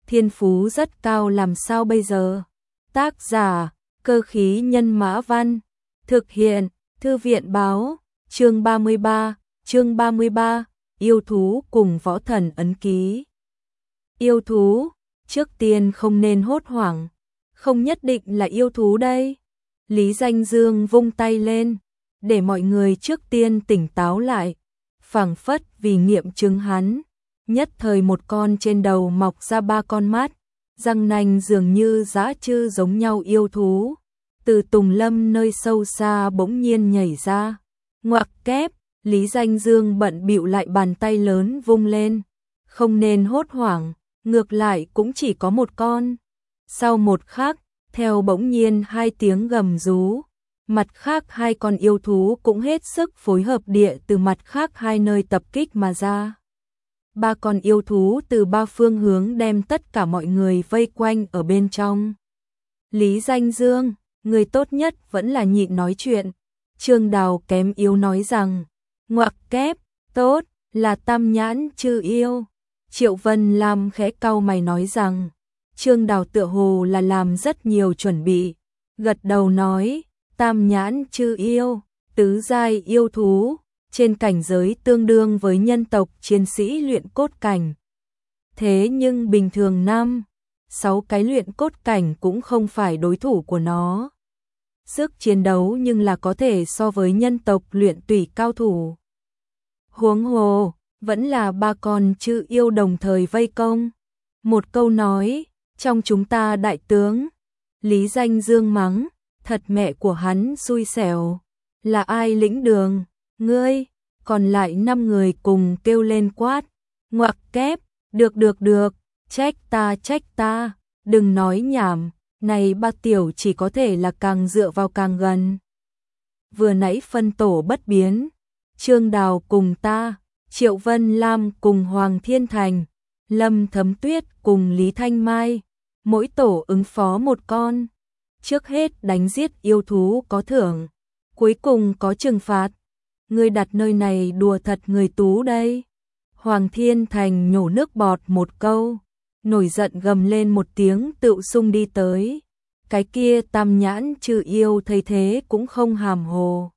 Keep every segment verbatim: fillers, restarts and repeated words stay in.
thiên phú rất cao làm sao bây giờ? Tác giả, Cơ khí nhân mã văn, thực hiện, Thư viện báo, chương ba mươi ba, chương ba mươi ba, yêu thú cùng võ thần ấn ký. Yêu thú, trước tiên không nên hốt hoảng, không nhất định là yêu thú đây. Lý Danh Dương vung tay lên, để mọi người trước tiên tỉnh táo lại, phảng phất vì nghiệm chứng hắn. Nhất thời một con trên đầu mọc ra ba con mắt, răng nanh dường như dã trư giống nhau yêu thú. Từ tùng lâm nơi sâu xa bỗng nhiên nhảy ra. Ngoặc kép, Lý Danh Dương bận bịu lại bàn tay lớn vung lên. Không nên hốt hoảng, ngược lại cũng chỉ có một con. Sau một khắc, theo bỗng nhiên hai tiếng gầm rú, mặt khác hai con yêu thú cũng hết sức phối hợp địa từ mặt khác hai nơi tập kích mà ra. Ba con yêu thú từ ba phương hướng đem tất cả mọi người vây quanh ở bên trong. Lý Danh Dương, người tốt nhất vẫn là nhịn nói chuyện. Trương Đào kém yếu nói rằng, ngoặc kép, tốt, là tam nhãn chư yêu. Triệu Vân Lam khẽ cau mày nói rằng, Trương Đào tựa hồ là làm rất nhiều chuẩn bị, gật đầu nói, tam nhãn chư yêu, tứ giai yêu thú, trên cảnh giới tương đương với nhân tộc chiến sĩ luyện cốt cảnh. Thế nhưng bình thường năm, sáu cái luyện cốt cảnh cũng không phải đối thủ của nó. Sức chiến đấu nhưng là có thể so với nhân tộc luyện tủy cao thủ. Huống hồ, vẫn là ba con chư yêu đồng thời vây công. Một câu nói, trong chúng ta đại tướng, Lý Danh Dương mắng, thật mẹ của hắn xui xẻo, là ai lĩnh đường, ngươi, còn lại năm người cùng kêu lên quát, ngoặc kép, được được được, trách ta trách ta, đừng nói nhảm, này ba tiểu chỉ có thể là càng dựa vào càng gần. Vừa nãy phân tổ bất biến, Trương Đào cùng ta, Triệu Vân Lam cùng Hoàng Thiên Thành, Lâm Thấm Tuyết cùng Lý Thanh Mai, mỗi tổ ứng phó một con. Trước hết đánh giết yêu thú có thưởng, cuối cùng có trừng phạt. Ngươi đặt nơi này đùa thật người tú đây. Hoàng Thiên Thành nhổ nước bọt một câu, nổi giận gầm lên một tiếng tự xung đi tới. Cái kia tam nhãn chư yêu thấy thế cũng không hàm hồ.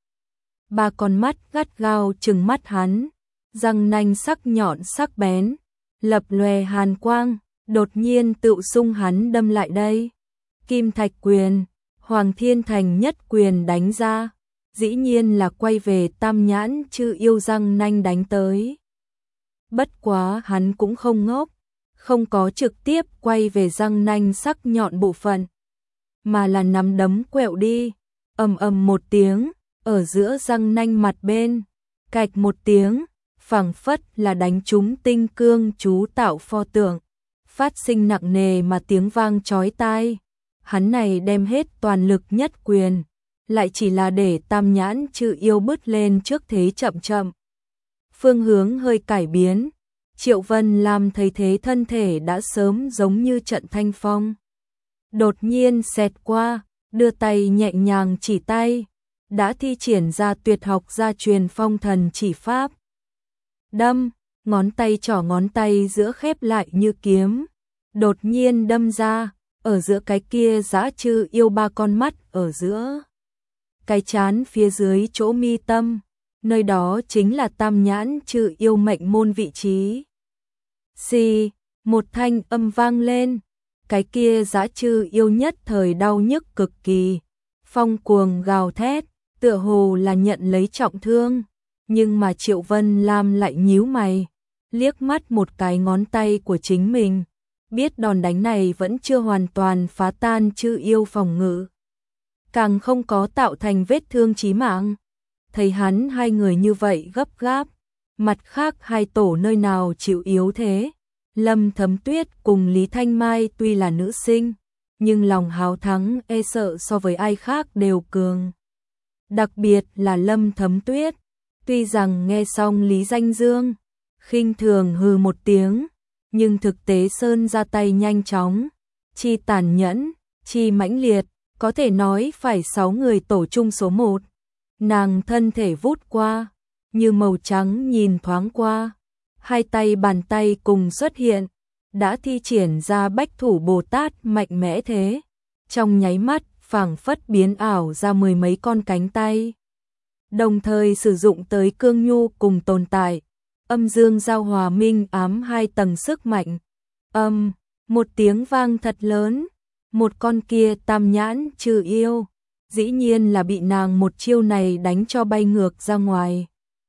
Ba con mắt gắt gao trừng mắt hắn, răng nanh sắc nhọn sắc bén, lập lòe hàn quang, đột nhiên tự xung hắn đâm lại đây. Kim Thạch quyền, Hoàng Thiên Thành nhất quyền đánh ra, dĩ nhiên là quay về tam nhãn chư yêu răng nanh đánh tới. Bất quá hắn cũng không ngốc, không có trực tiếp quay về răng nanh sắc nhọn bộ phận, mà là nắm đấm quẹo đi, ầm ầm một tiếng, ở giữa răng nanh mặt bên, cạch một tiếng, phảng phất là đánh trúng tinh cương chú tạo pho tượng, phát sinh nặng nề mà tiếng vang chói tai. Hắn này đem hết toàn lực nhất quyền, lại chỉ là để tam nhãn chư yêu bứt lên trước thế chậm chậm. Phương hướng hơi cải biến, Triệu Vân Lam thấy thế thân thể đã sớm giống như trận thanh phong. Đột nhiên xẹt qua, đưa tay nhẹ nhàng chỉ tay, đã thi triển ra tuyệt học gia truyền phong thần chỉ pháp. Đâm, ngón tay trỏ ngón tay giữa khép lại như kiếm, đột nhiên đâm ra, ở giữa cái kia dã trư yêu ba con mắt ở giữa. Cái chán phía dưới chỗ mi tâm, nơi đó chính là tam nhãn trừ yêu mệnh môn vị trí. Xì, một thanh âm vang lên, cái kia dã trư yêu nhất thời đau nhức cực kỳ, phong cuồng gào thét, tựa hồ là nhận lấy trọng thương, nhưng mà Triệu Vân Lam lại nhíu mày, liếc mắt một cái ngón tay của chính mình, biết đòn đánh này vẫn chưa hoàn toàn phá tan chư yêu phòng ngự, càng không có tạo thành vết thương chí mạng. Thấy hắn hai người như vậy gấp gáp, mặt khác hai tổ nơi nào chịu yếu thế. Lâm Thấm Tuyết cùng Lý Thanh Mai tuy là nữ sinh, nhưng lòng háo thắng e sợ so với ai khác đều cường. Đặc biệt là Lâm Thấm Tuyết, tuy rằng nghe xong Lý Danh Dương, khinh thường hừ một tiếng, nhưng thực tế sơn ra tay nhanh chóng, chi tàn nhẫn, chi mãnh liệt, có thể nói phải sáu người tổ chung số một. Nàng thân thể vút qua, như màu trắng nhìn thoáng qua, hai tay bàn tay cùng xuất hiện, đã thi triển ra Bách Thủ Bồ Tát mạnh mẽ thế, trong nháy mắt phảng phất biến ảo ra mười mấy con cánh tay, đồng thời sử dụng tới cương nhu cùng tồn tại, âm dương giao hòa minh ám hai tầng sức mạnh. Âm, một tiếng vang thật lớn, một con kia tam nhãn trừ yêu, dĩ nhiên là bị nàng một chiêu này đánh cho bay ngược ra ngoài.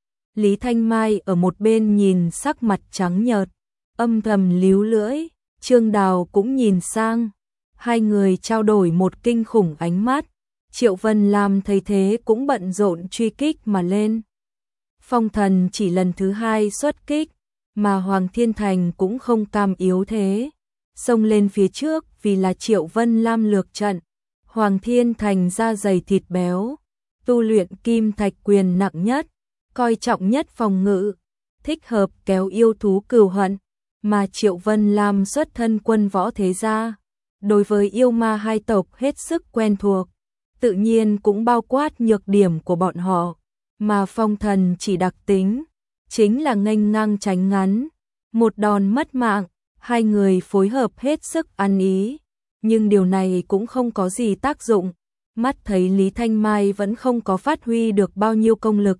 Lý Thanh Mai ở một bên nhìn sắc mặt trắng nhợt, âm thầm líu lưỡi, Trương Đào cũng nhìn sang, hai người trao đổi một kinh khủng ánh mắt. Triệu Vân Lam thấy thế cũng bận rộn truy kích mà lên. Phong Thần chỉ lần thứ hai xuất kích, mà Hoàng Thiên Thành cũng không cam yếu thế, xông lên phía trước vì là Triệu Vân Lam lược trận. Hoàng Thiên Thành da dày thịt béo, tu luyện kim thạch quyền nặng nhất, coi trọng nhất phòng ngự, thích hợp kéo yêu thú cừu hận, mà Triệu Vân Lam xuất thân quân võ thế gia, đối với yêu ma hai tộc hết sức quen thuộc, tự nhiên cũng bao quát nhược điểm của bọn họ, mà Phong Thần chỉ đặc tính, chính là nghênh ngang tránh ngắn, một đòn mất mạng, hai người phối hợp hết sức ăn ý, nhưng điều này cũng không có gì tác dụng, mắt thấy Lý Thanh Mai vẫn không có phát huy được bao nhiêu công lực.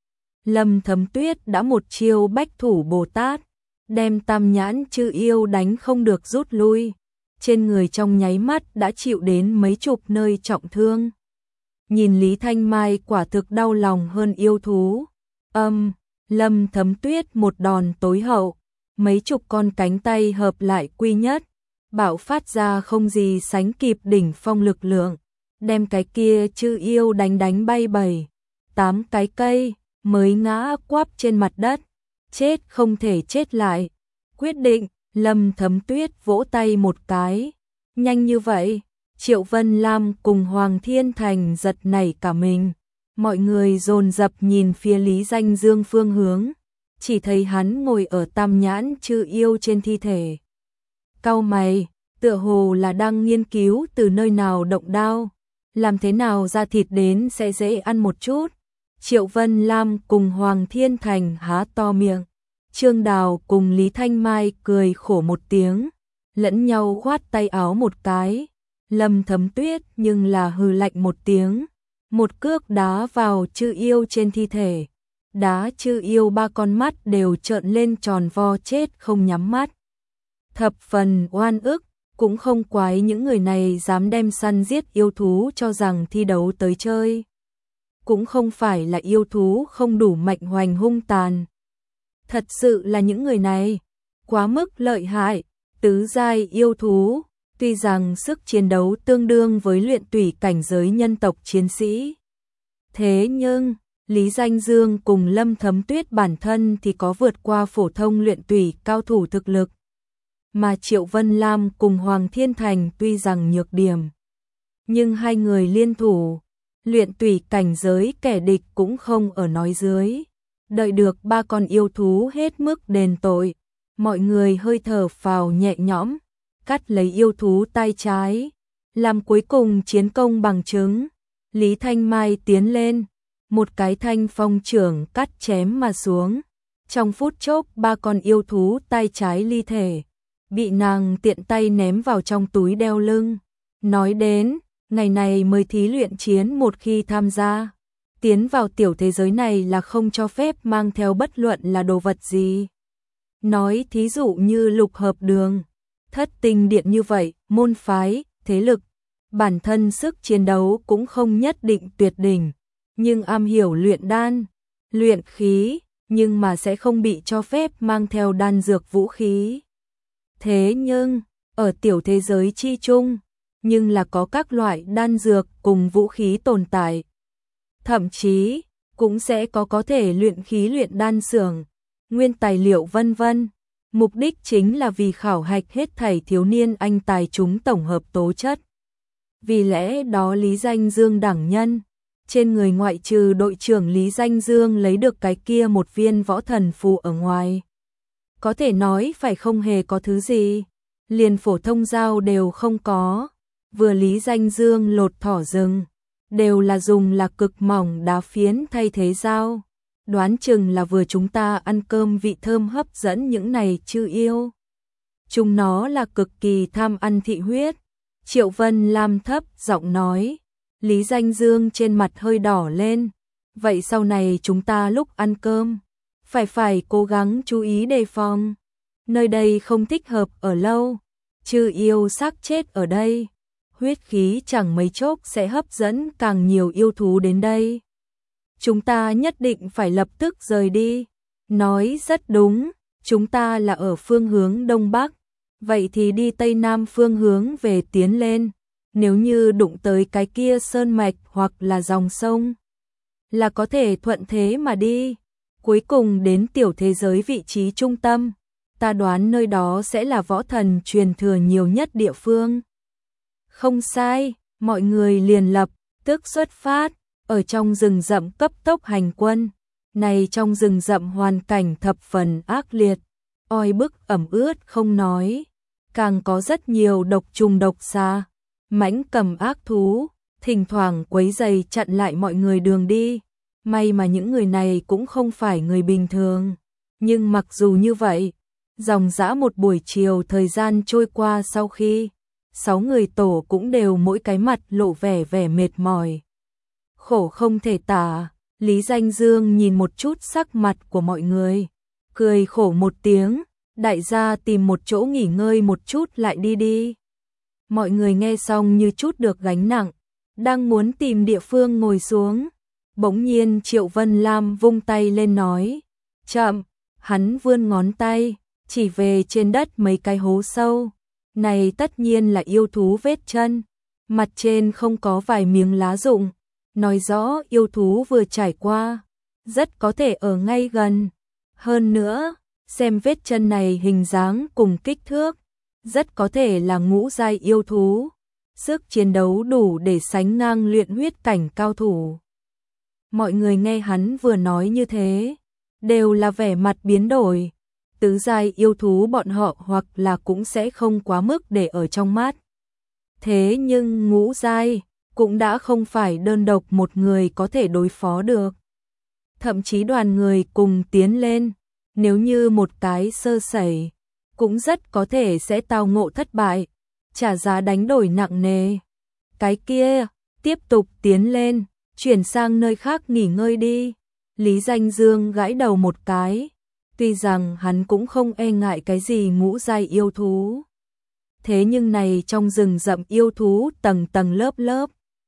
Lâm Thấm Tuyết đã một chiêu Bách Thủ Bồ Tát, đem tam nhãn chư yêu đánh không được rút lui, trên người trong nháy mắt đã chịu đến mấy chục nơi trọng thương. Nhìn Lý Thanh Mai quả thực đau lòng hơn yêu thú. Âm, Lâm Thấm Tuyết một đòn tối hậu, mấy chục con cánh tay hợp lại quy nhất, bạo phát ra không gì sánh kịp đỉnh phong lực lượng, đem cái kia chư yêu đánh đánh bay bảy, tám cái cây, mới ngã quắp trên mặt đất, chết không thể chết lại. Quyết định, Lâm Thấm Tuyết vỗ tay một cái, nhanh như vậy, Triệu Vân Lam cùng Hoàng Thiên Thành giật nảy cả mình, mọi người dồn dập nhìn phía Lý Danh Dương phương hướng, chỉ thấy hắn ngồi ở tam nhãn chư yêu trên thi thể. Cau mày, tựa hồ là đang nghiên cứu từ nơi nào động đao, làm thế nào ra thịt đến sẽ dễ ăn một chút. Triệu Vân Lam cùng Hoàng Thiên Thành há to miệng, Trương Đào cùng Lý Thanh Mai cười khổ một tiếng, lẫn nhau khoát tay áo một cái. Lâm Thấm Tuyết nhưng là hừ lạnh một tiếng, một cước đá vào chư yêu trên thi thể, đá chư yêu ba con mắt đều trợn lên tròn vo chết không nhắm mắt. Thập phần oan ức, cũng không quái những người này dám đem săn giết yêu thú cho rằng thi đấu tới chơi. Cũng không phải là yêu thú không đủ mạnh hoành hung tàn. Thật sự là những người này quá mức lợi hại, tứ giai yêu thú, tuy rằng sức chiến đấu tương đương với luyện tủy cảnh giới nhân tộc chiến sĩ. Thế nhưng, Lý Danh Dương cùng Lâm Thấm Tuyết bản thân thì có vượt qua phổ thông luyện tủy cao thủ thực lực. Mà Triệu Vân Lam cùng Hoàng Thiên Thành tuy rằng nhược điểm, nhưng hai người liên thủ, luyện tủy cảnh giới kẻ địch cũng không ở nói dưới. Đợi được ba con yêu thú hết mức đền tội, mọi người hơi thở phào nhẹ nhõm, cắt lấy yêu thú tay trái, làm cuối cùng chiến công bằng chứng. Lý Thanh Mai tiến lên, một cái thanh phong trưởng cắt chém mà xuống, trong phút chốc ba con yêu thú tay trái ly thể, bị nàng tiện tay ném vào trong túi đeo lưng. Nói đến, ngày này mới thí luyện chiến một khi tham gia, tiến vào tiểu thế giới này là không cho phép mang theo bất luận là đồ vật gì. Nói thí dụ như lục hợp đường, thất tinh điện như vậy, môn phái, thế lực, bản thân sức chiến đấu cũng không nhất định tuyệt đỉnh, nhưng am hiểu luyện đan, luyện khí, nhưng mà sẽ không bị cho phép mang theo đan dược vũ khí. Thế nhưng, ở tiểu thế giới chi chung, nhưng là có các loại đan dược cùng vũ khí tồn tại. Thậm chí, cũng sẽ có có thể luyện khí luyện đan xưởng, nguyên tài liệu vân vân. Mục đích chính là vì khảo hạch hết thảy thiếu niên anh tài chúng tổng hợp tố chất. Vì lẽ đó Lý Danh Dương đẳng nhân, trên người ngoại trừ đội trưởng Lý Danh Dương lấy được cái kia một viên võ thần phù ở ngoài, có thể nói phải không hề có thứ gì, liền phổ thông dao đều không có. Vừa Lý Danh Dương lột thỏ rừng, đều là dùng là cực mỏng đá phiến thay thế dao. Đoán chừng là vừa chúng ta ăn cơm vị thơm hấp dẫn những này chư yêu. chúng nó là cực kỳ tham ăn thị huyết. Triệu Vân Lam thấp giọng nói. Lý Danh Dương trên mặt hơi đỏ lên. Vậy sau này chúng ta lúc ăn cơm, phải phải cố gắng chú ý đề phòng. Nơi đây không thích hợp ở lâu, chư yêu xác chết ở đây. Huyết khí chẳng mấy chốc sẽ hấp dẫn càng nhiều yêu thú đến đây. Chúng ta nhất định phải lập tức rời đi. Nói rất đúng, chúng ta là ở phương hướng Đông Bắc. Vậy thì đi Tây Nam phương hướng về tiến lên. Nếu như đụng tới cái kia sơn mạch hoặc là dòng sông, là có thể thuận thế mà đi. Cuối cùng đến tiểu thế giới vị trí trung tâm. Ta đoán nơi đó sẽ là võ thần truyền thừa nhiều nhất địa phương. Không sai, mọi người liền lập tức xuất phát. Ở trong rừng rậm cấp tốc hành quân. Này trong rừng rậm hoàn cảnh thập phần ác liệt, oi bức ẩm ướt không nói, càng có rất nhiều độc trùng độc xà, mãnh cầm ác thú, thỉnh thoảng quấy rầy chặn lại mọi người đường đi. May mà những người này cũng không phải người bình thường, nhưng mặc dù như vậy, dòng dã một buổi chiều thời gian trôi qua sau khi sáu người tổ cũng đều mỗi cái mặt lộ vẻ vẻ mệt mỏi, khổ không thể tả. Lý Danh Dương nhìn một chút sắc mặt của mọi người, cười khổ một tiếng, đại gia tìm một chỗ nghỉ ngơi một chút lại đi đi. Mọi người nghe xong như chút được gánh nặng, đang muốn tìm địa phương ngồi xuống. Bỗng nhiên Triệu Vân Lam vung tay lên nói, chậm, hắn vươn ngón tay, chỉ về trên đất mấy cái hố sâu. Này tất nhiên là yêu thú vết chân, mặt trên không có vài miếng lá rụng. Nói rõ yêu thú vừa trải qua, rất có thể ở ngay gần. Hơn nữa, xem vết chân này hình dáng cùng kích thước, rất có thể là ngũ giai yêu thú. Sức chiến đấu đủ để sánh ngang luyện huyết cảnh cao thủ. Mọi người nghe hắn vừa nói như thế, đều là vẻ mặt biến đổi. Tứ giai yêu thú bọn họ hoặc là cũng sẽ không quá mức để ở trong mắt. Thế nhưng ngũ giai cũng đã không phải đơn độc một người có thể đối phó được. Thậm chí đoàn người cùng tiến lên, nếu như một cái sơ sẩy, cũng rất có thể sẽ tao ngộ thất bại, trả giá đánh đổi nặng nề. Cái kia, tiếp tục tiến lên, chuyển sang nơi khác nghỉ ngơi đi. Lý Danh Dương gãi đầu một cái, tuy rằng hắn cũng không e ngại cái gì ngũ giai yêu thú. Thế nhưng này trong rừng rậm yêu thú tầng tầng lớp lớp,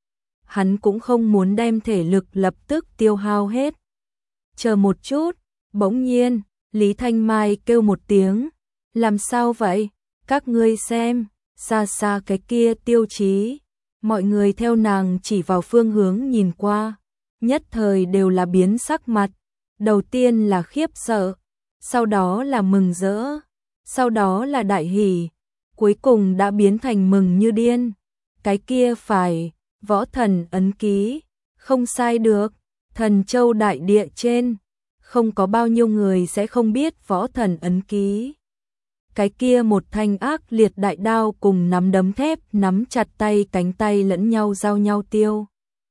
hắn cũng không muốn đem thể lực lập tức tiêu hao hết. Chờ một chút, bỗng nhiên, Lý Thanh Mai kêu một tiếng, làm sao vậy? Các ngươi xem, xa xa cái kia tiêu chí. Mọi người theo nàng chỉ vào phương hướng nhìn qua, nhất thời đều là biến sắc mặt. Đầu tiên là khiếp sợ, sau đó là mừng rỡ, sau đó là đại hỉ, cuối cùng đã biến thành mừng như điên. Cái kia phải võ thần ấn ký, không sai được. Thần Châu đại địa trên, không có bao nhiêu người sẽ không biết võ thần ấn ký. Cái kia một thanh ác liệt đại đao cùng nắm đấm thép nắm chặt tay cánh tay lẫn nhau giao nhau tiêu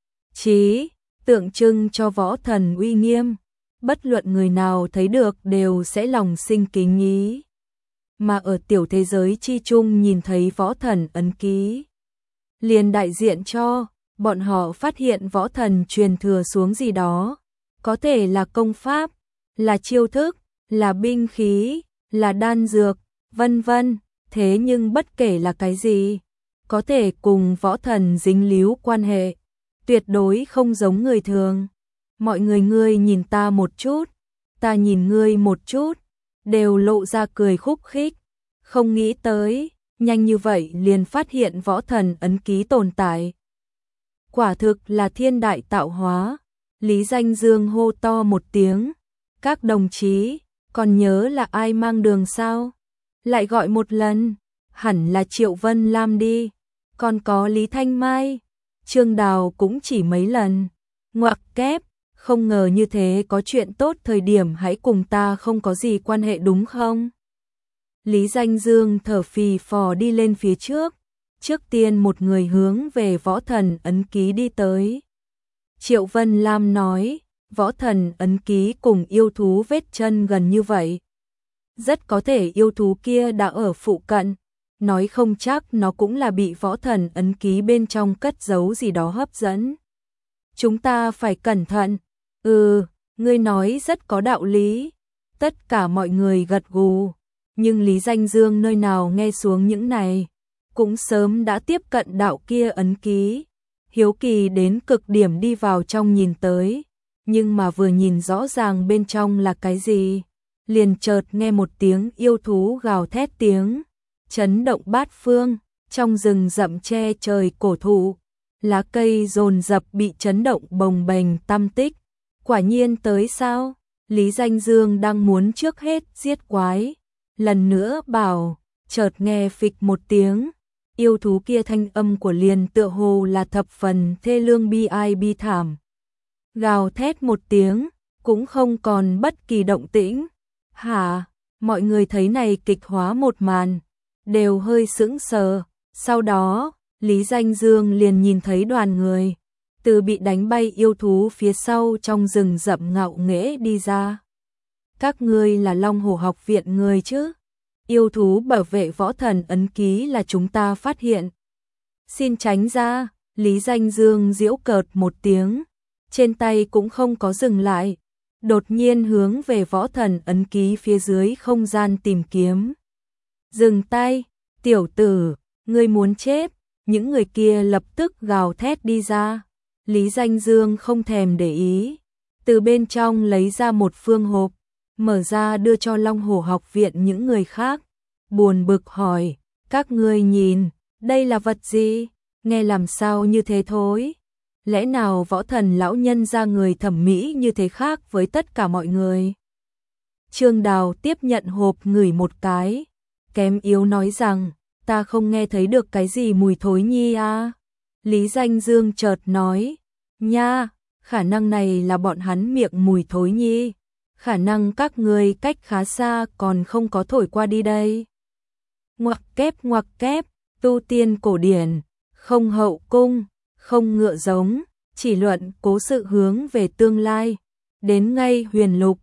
chí, tượng trưng cho võ thần uy nghiêm. Bất luận người nào thấy được đều sẽ lòng sinh kính ý. Mà ở tiểu thế giới chi chung nhìn thấy võ thần ấn ký, liền đại diện cho bọn họ phát hiện võ thần truyền thừa xuống gì đó, có thể là công pháp, là chiêu thức, là binh khí, là đan dược, vân vân. Thế nhưng bất kể là cái gì, có thể cùng võ thần dính líu quan hệ, tuyệt đối không giống người thường. Mọi người ngươi nhìn ta một chút, ta nhìn ngươi một chút, đều lộ ra cười khúc khích, không nghĩ tới, nhanh như vậy liền phát hiện võ thần ấn ký tồn tại. Quả thực là thiên đại tạo hóa. Lý Danh Dương hô to một tiếng, các đồng chí, còn nhớ là ai mang đường sao? Lại gọi một lần, hẳn là Triệu Vân Lam đi, còn có Lý Thanh Mai, Trương Đào cũng chỉ mấy lần. Ngoặc kép, không ngờ như thế có chuyện tốt thời điểm hãy cùng ta không có gì quan hệ đúng không? Lý Danh Dương thở phì phò đi lên phía trước, trước tiên một người hướng về võ thần ấn ký đi tới. Triệu Vân Lam nói, võ thần ấn ký cùng yêu thú vết chân gần như vậy. rất có thể yêu thú kia đã ở phụ cận, nói không chắc nó cũng là bị võ thần ấn ký bên trong cất giấu gì đó hấp dẫn. Chúng ta phải cẩn thận. Ừ, ngươi nói rất có đạo lý. Tất cả mọi người gật gù, nhưng Lý Danh Dương nơi nào nghe xuống những này, cũng sớm đã tiếp cận đạo kia ấn ký, hiếu kỳ đến cực điểm đi vào trong nhìn tới, nhưng mà vừa nhìn rõ ràng bên trong là cái gì, liền chợt nghe một tiếng yêu thú gào thét tiếng, chấn động bát phương, trong rừng rậm che trời cổ thụ, lá cây dồn dập bị chấn động bồng bềnh tăm tích. Quả nhiên tới sao? Lý Danh Dương đang muốn trước hết giết quái, lần nữa bảo, chợt nghe phịch một tiếng, yêu thú kia thanh âm của liền tựa hồ là thập phần thê lương bi ai bi thảm. Gào thét một tiếng, cũng không còn bất kỳ động tĩnh. Hả? Mọi người thấy này kịch hóa một màn, đều hơi sững sờ, sau đó, Lý Danh Dương liền nhìn thấy đoàn người từ bị đánh bay yêu thú phía sau trong rừng rậm ngạo nghễ đi ra. Các ngươi là Long Hổ học viện người chứ? Yêu thú bảo vệ võ thần ấn ký là chúng ta phát hiện. Xin tránh ra, Lý Danh Dương giễu cợt một tiếng, trên tay cũng không có dừng lại, đột nhiên hướng về võ thần ấn ký phía dưới không gian tìm kiếm. Dừng tay, tiểu tử, ngươi muốn chết, những người kia lập tức gào thét đi ra. Lý Danh Dương không thèm để ý, từ bên trong lấy ra một phương hộp, mở ra đưa cho Long Hổ học viện những người khác, buồn bực hỏi, các ngươi nhìn, đây là vật gì? Nghe làm sao như thế thối? Lẽ nào võ thần lão nhân ra người thẩm mỹ như thế khác với tất cả mọi người? Trương Đào tiếp nhận hộp ngửi một cái, kém yếu nói rằng, ta không nghe thấy được cái gì mùi thối nhi à? Lý Danh Dương chợt nói, nha, khả năng này là bọn hắn miệng mùi thối nhi, khả năng các người cách khá xa còn không có thổi qua đi đây. Ngoặc kép ngoặc kép, tu tiên cổ điển, không hậu cung, không ngựa giống, chỉ luận cố sự hướng về tương lai, đến ngay huyền lục,